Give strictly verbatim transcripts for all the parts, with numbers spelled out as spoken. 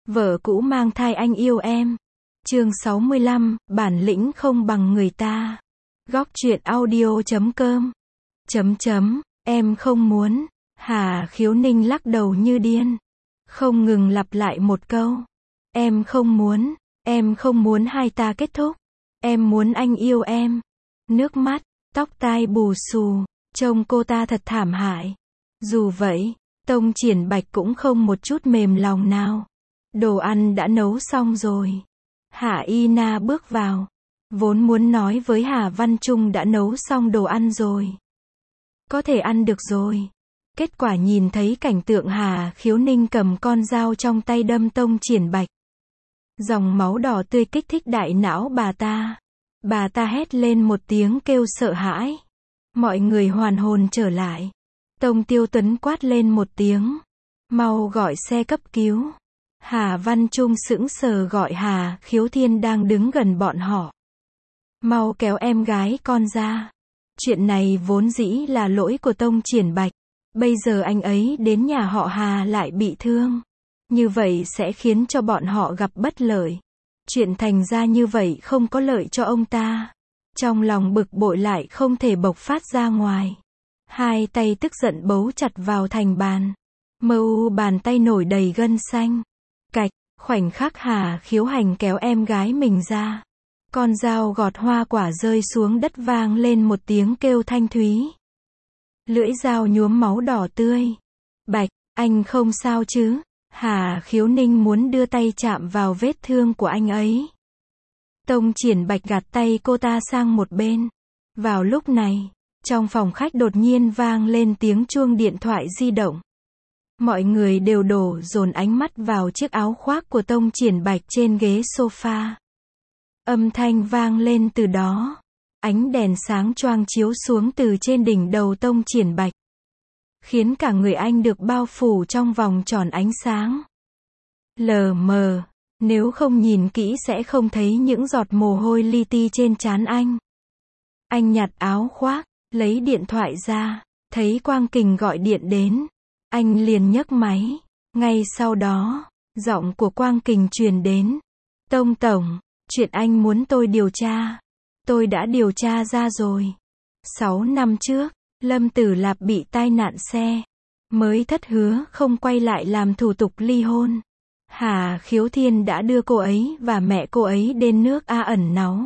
Vợ cũ mang thai anh yêu em. Chương sáu mươi lăm, bản lĩnh không bằng người ta. Góc truyện audio chấm com. Chấm chấm, em không muốn. Hà Khiếu Ninh lắc đầu như điên. Không ngừng lặp lại một câu. Em không muốn, em không muốn hai ta kết thúc. Em muốn anh yêu em. Nước mắt, tóc tai bù xù, trông cô ta thật thảm hại. Dù vậy, Tông Triển Bạch cũng không một chút mềm lòng nào. Đồ ăn đã nấu xong rồi. Hạ Y Na bước vào. Vốn muốn nói với Hà Văn Trung đã nấu xong đồ ăn rồi. Có thể ăn được rồi. Kết quả nhìn thấy cảnh tượng Hà Khiếu Ninh cầm con dao trong tay đâm Tông Triển Bạch. Dòng máu đỏ tươi kích thích đại não bà ta. Bà ta hét lên một tiếng kêu sợ hãi. Mọi người hoàn hồn trở lại. Tông Tiêu Tuấn quát lên một tiếng. Mau gọi xe cấp cứu. Hà Văn Trung sững sờ gọi Hà Khiếu Thiên đang đứng gần bọn họ. Mau kéo em gái con ra. Chuyện này vốn dĩ là lỗi của Tông Triển Bạch. Bây giờ anh ấy đến nhà họ Hà lại bị thương. Như vậy sẽ khiến cho bọn họ gặp bất lợi. Chuyện thành ra như vậy không có lợi cho ông ta. Trong lòng bực bội lại không thể bộc phát ra ngoài. Hai tay tức giận bấu chặt vào thành bàn. Mơ u bàn tay nổi đầy gân xanh. Cạch, khoảnh khắc Hà Khiếu Hành kéo em gái mình ra. Con dao gọt hoa quả rơi xuống đất vang lên một tiếng kêu thanh thúy. Lưỡi dao nhuốm máu đỏ tươi. Bạch, anh không sao chứ? Hà Khiếu Ninh muốn đưa tay chạm vào vết thương của anh ấy. Tông Triển Bạch gạt tay cô ta sang một bên. Vào lúc này, trong phòng khách đột nhiên vang lên tiếng chuông điện thoại di động. Mọi người đều đổ dồn ánh mắt vào chiếc áo khoác của Tông Triển Bạch trên ghế sofa. Âm thanh vang lên từ đó. Ánh đèn sáng choang chiếu xuống từ trên đỉnh đầu Tông Triển Bạch. Khiến cả người anh được bao phủ trong vòng tròn ánh sáng. Lờ mờ, nếu không nhìn kỹ sẽ không thấy những giọt mồ hôi li ti trên trán anh. Anh nhặt áo khoác, lấy điện thoại ra, thấy Quang Kình gọi điện đến. Anh liền nhấc máy. Ngay sau đó, giọng của Quang Kình truyền đến. Tông Tổng, chuyện anh muốn tôi điều tra. Tôi đã điều tra ra rồi. Sáu năm trước, Lâm Tử Lạp bị tai nạn xe. Mới thất hứa không quay lại làm thủ tục ly hôn. Hà Khiếu Thiên đã đưa cô ấy và mẹ cô ấy đến nước A ẩn náu.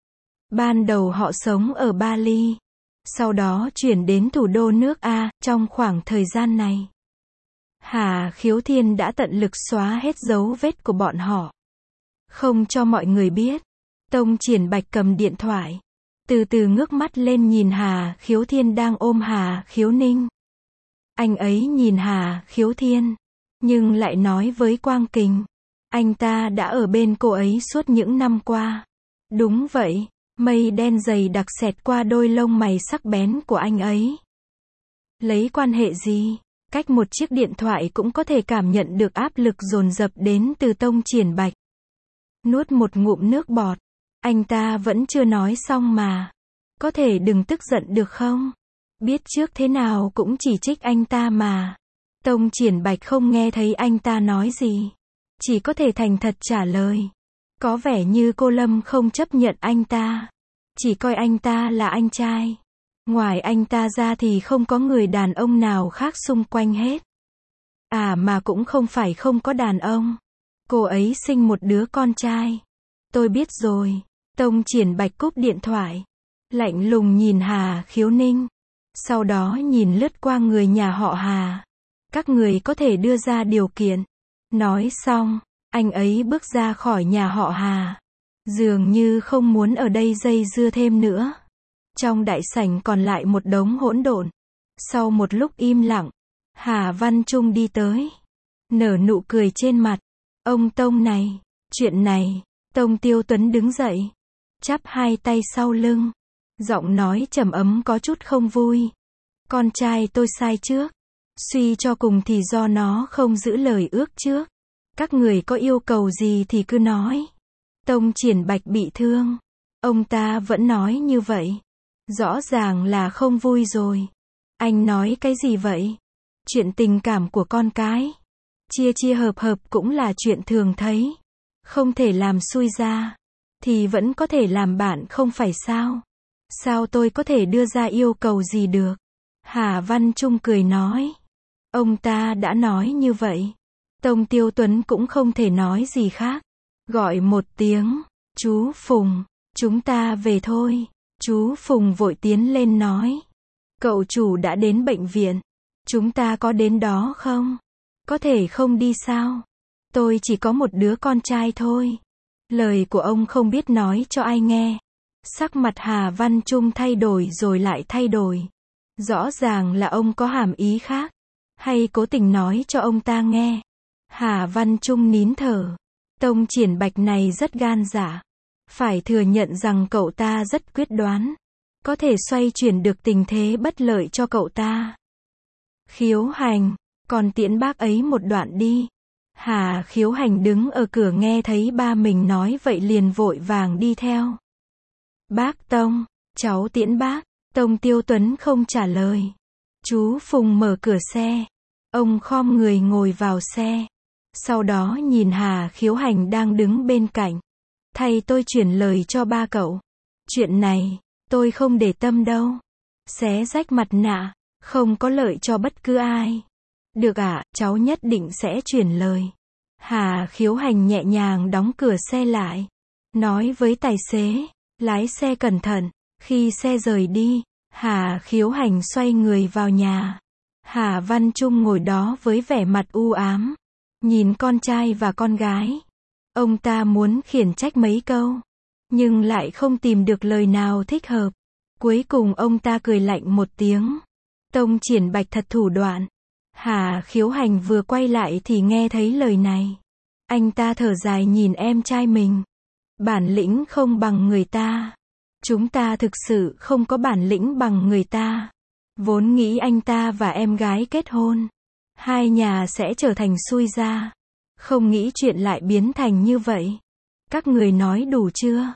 Ban đầu họ sống ở Bali. Sau đó chuyển đến thủ đô nước A. Trong khoảng thời gian này, Hà Khiếu Thiên đã tận lực xóa hết dấu vết của bọn họ. Không cho mọi người biết. Tông Triển Bạch cầm điện thoại. Từ từ ngước mắt lên nhìn Hà Khiếu Thiên đang ôm Hà Khiếu Ninh. Anh ấy nhìn Hà Khiếu Thiên. Nhưng lại nói với Quang Kình. Anh ta đã ở bên cô ấy suốt những năm qua. Đúng vậy. Mây đen dày đặc xẹt qua đôi lông mày sắc bén của anh ấy. Lấy quan hệ gì? Cách một chiếc điện thoại cũng có thể cảm nhận được áp lực dồn dập đến từ Tông Triển Bạch. Nuốt một ngụm nước bọt. Anh ta vẫn chưa nói xong mà. Có thể đừng tức giận được không? Biết trước thế nào cũng chỉ trích anh ta mà. Tông Triển Bạch không nghe thấy anh ta nói gì. Chỉ có thể thành thật trả lời. Có vẻ như cô Lâm không chấp nhận anh ta. Chỉ coi anh ta là anh trai. Ngoài anh ta ra thì không có người đàn ông nào khác xung quanh hết. À mà cũng không phải không có đàn ông. Cô ấy sinh một đứa con trai. Tôi biết rồi. Tông Triển Bạch cúp điện thoại. Lạnh lùng nhìn Hà Khiếu Ninh. Sau đó nhìn lướt qua người nhà họ Hà. Các người có thể đưa ra điều kiện. Nói xong, anh ấy bước ra khỏi nhà họ Hà. Dường như không muốn ở đây dây dưa thêm nữa. Trong đại sảnh còn lại một đống hỗn độn. Sau một lúc im lặng, Hà Văn Trung đi tới. Nở nụ cười trên mặt. Ông Tông này, chuyện này. Tông Tiêu Tuấn đứng dậy. Chắp hai tay sau lưng. Giọng nói trầm ấm có chút không vui. Con trai tôi sai trước. Suy cho cùng thì do nó không giữ lời ước trước. Các người có yêu cầu gì thì cứ nói. Tông Triển Bạch bị thương. Ông ta vẫn nói như vậy. Rõ ràng là không vui rồi. Anh nói cái gì vậy? Chuyện tình cảm của con cái. Chia chia hợp hợp cũng là chuyện thường thấy. Không thể làm xui ra, thì vẫn có thể làm bạn không phải sao? Sao tôi có thể đưa ra yêu cầu gì được? Hà Văn Trung cười nói. Ông ta đã nói như vậy. Tông Tiêu Tuấn cũng không thể nói gì khác. Gọi một tiếng, chú Phùng, chúng ta về thôi. Chú Phùng vội tiến lên nói. Cậu chủ đã đến bệnh viện. Chúng ta có đến đó không? Có thể không đi sao? Tôi chỉ có một đứa con trai thôi. Lời của ông không biết nói cho ai nghe. Sắc mặt Hà Văn Trung thay đổi rồi lại thay đổi. Rõ ràng là ông có hàm ý khác. Hay cố tình nói cho ông ta nghe. Hà Văn Trung nín thở. Tông Triển Bạch này rất gan dạ. Phải thừa nhận rằng cậu ta rất quyết đoán. Có thể xoay chuyển được tình thế bất lợi cho cậu ta. Khiếu Hành, còn tiễn bác ấy một đoạn đi. Hà Khiếu Hành đứng ở cửa nghe thấy ba mình nói vậy liền vội vàng đi theo. Bác Tông, cháu tiễn bác. Tông Tiêu Tuấn không trả lời. Chú Phùng mở cửa xe. Ông khom người ngồi vào xe. Sau đó nhìn Hà Khiếu Hành đang đứng bên cạnh. Thay tôi chuyển lời cho ba cậu. Chuyện này, tôi không để tâm đâu. Xé rách mặt nạ, không có lợi cho bất cứ ai. Được ạ, à, cháu nhất định sẽ chuyển lời. Hà Khiếu Hành nhẹ nhàng đóng cửa xe lại. Nói với tài xế, lái xe cẩn thận. Khi xe rời đi, Hà Khiếu Hành xoay người vào nhà. Hà Văn Trung ngồi đó với vẻ mặt u ám. Nhìn con trai và con gái. Ông ta muốn khiển trách mấy câu. Nhưng lại không tìm được lời nào thích hợp. Cuối cùng ông ta cười lạnh một tiếng. Tông Triển Bạch thật thủ đoạn. Hà Khiếu Hành vừa quay lại thì nghe thấy lời này. Anh ta thở dài nhìn em trai mình. Bản lĩnh không bằng người ta. Chúng ta thực sự không có bản lĩnh bằng người ta. Vốn nghĩ anh ta và em gái kết hôn. Hai nhà sẽ trở thành xui gia. Không nghĩ chuyện lại biến thành như vậy. Các người nói đủ chưa?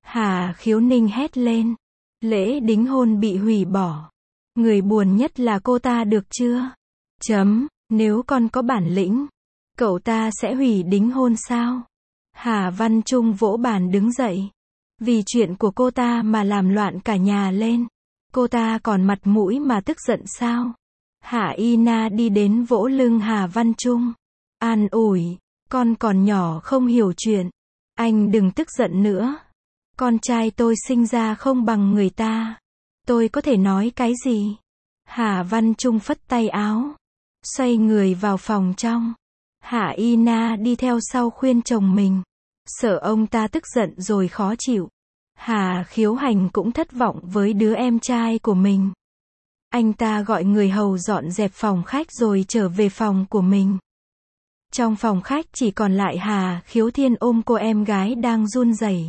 Hà Khiếu Ninh hét lên. Lễ đính hôn bị hủy bỏ. Người buồn nhất là cô ta được chưa? Chấm, nếu con có bản lĩnh, cậu ta sẽ hủy đính hôn sao? Hà Văn Trung vỗ bàn đứng dậy. Vì chuyện của cô ta mà làm loạn cả nhà lên. Cô ta còn mặt mũi mà tức giận sao? Hạ Y Na đi đến vỗ lưng Hà Văn Trung. An ủi, con còn nhỏ không hiểu chuyện. Anh đừng tức giận nữa. Con trai tôi sinh ra không bằng người ta. Tôi có thể nói cái gì? Hà Văn Trung phất tay áo. Xoay người vào phòng trong. Hạ Y Na đi theo sau khuyên chồng mình. Sợ ông ta tức giận rồi khó chịu. Hà Khiếu Hành cũng thất vọng với đứa em trai của mình. Anh ta gọi người hầu dọn dẹp phòng khách rồi trở về phòng của mình. Trong phòng khách chỉ còn lại Hà Khiếu Thiên ôm cô em gái đang run rẩy.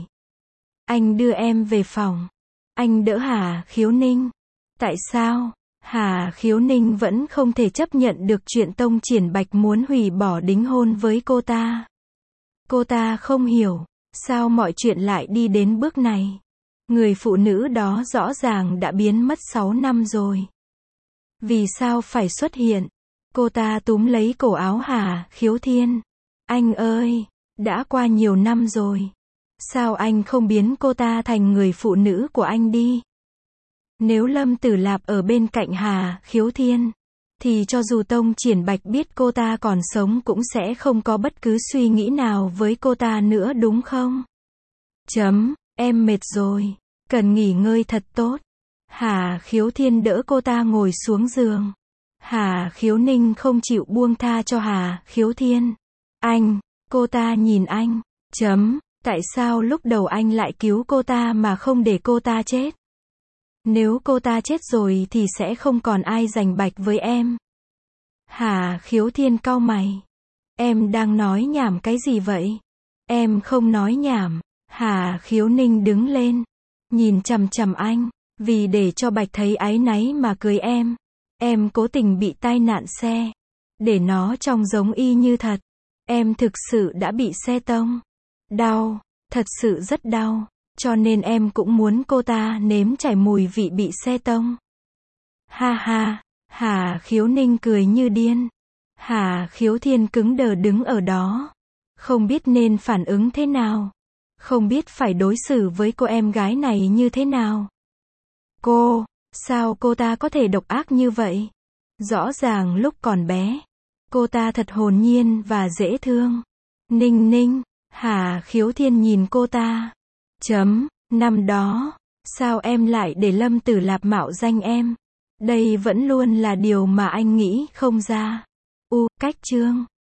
Anh đưa em về phòng. Anh đỡ Hà Khiếu Ninh. Tại sao? Hà Khiếu Ninh vẫn không thể chấp nhận được chuyện Tông Triển Bạch muốn hủy bỏ đính hôn với cô ta. Cô ta không hiểu, sao mọi chuyện lại đi đến bước này. Người phụ nữ đó rõ ràng đã biến mất sáu năm rồi. Vì sao phải xuất hiện? Cô ta túm lấy cổ áo Hà Khiếu Thiên. Anh ơi, đã qua nhiều năm rồi. Sao anh không biến cô ta thành người phụ nữ của anh đi? Nếu Lâm Tử Lạp ở bên cạnh Hà Khiếu Thiên, thì cho dù Tông Triển Bạch biết cô ta còn sống cũng sẽ không có bất cứ suy nghĩ nào với cô ta nữa đúng không? Chấm, em mệt rồi, cần nghỉ ngơi thật tốt. Hà Khiếu Thiên đỡ cô ta ngồi xuống giường. Hà Khiếu Ninh không chịu buông tha cho Hà Khiếu Thiên. Anh, cô ta nhìn anh. Chấm, tại sao lúc đầu anh lại cứu cô ta mà không để cô ta chết? Nếu cô ta chết rồi thì sẽ không còn ai giành Bạch với em. Hà Khiếu Thiên cau mày. Em đang nói nhảm cái gì vậy? Em không nói nhảm. Hà Khiếu Ninh đứng lên. Nhìn chằm chằm anh. Vì để cho Bạch thấy áy náy mà cưới em. Em cố tình bị tai nạn xe. Để nó trông giống y như thật. Em thực sự đã bị xe tông. Đau. Thật sự rất đau. Cho nên em cũng muốn cô ta nếm trải mùi vị bị xe tông. Ha ha. Hà Khiếu Ninh cười như điên. Hà Khiếu Thiên cứng đờ đứng ở đó. Không biết nên phản ứng thế nào. Không biết phải đối xử với cô em gái này như thế nào. Cô, sao cô ta có thể độc ác như vậy? Rõ ràng lúc còn bé, cô ta thật hồn nhiên và dễ thương. Ninh Ninh, Hà Khiếu Thiên nhìn cô ta. Chấm, năm đó, sao em lại để Lâm Tử Lạp mạo danh em? Đây vẫn luôn là điều mà anh nghĩ không ra. U, cách chương.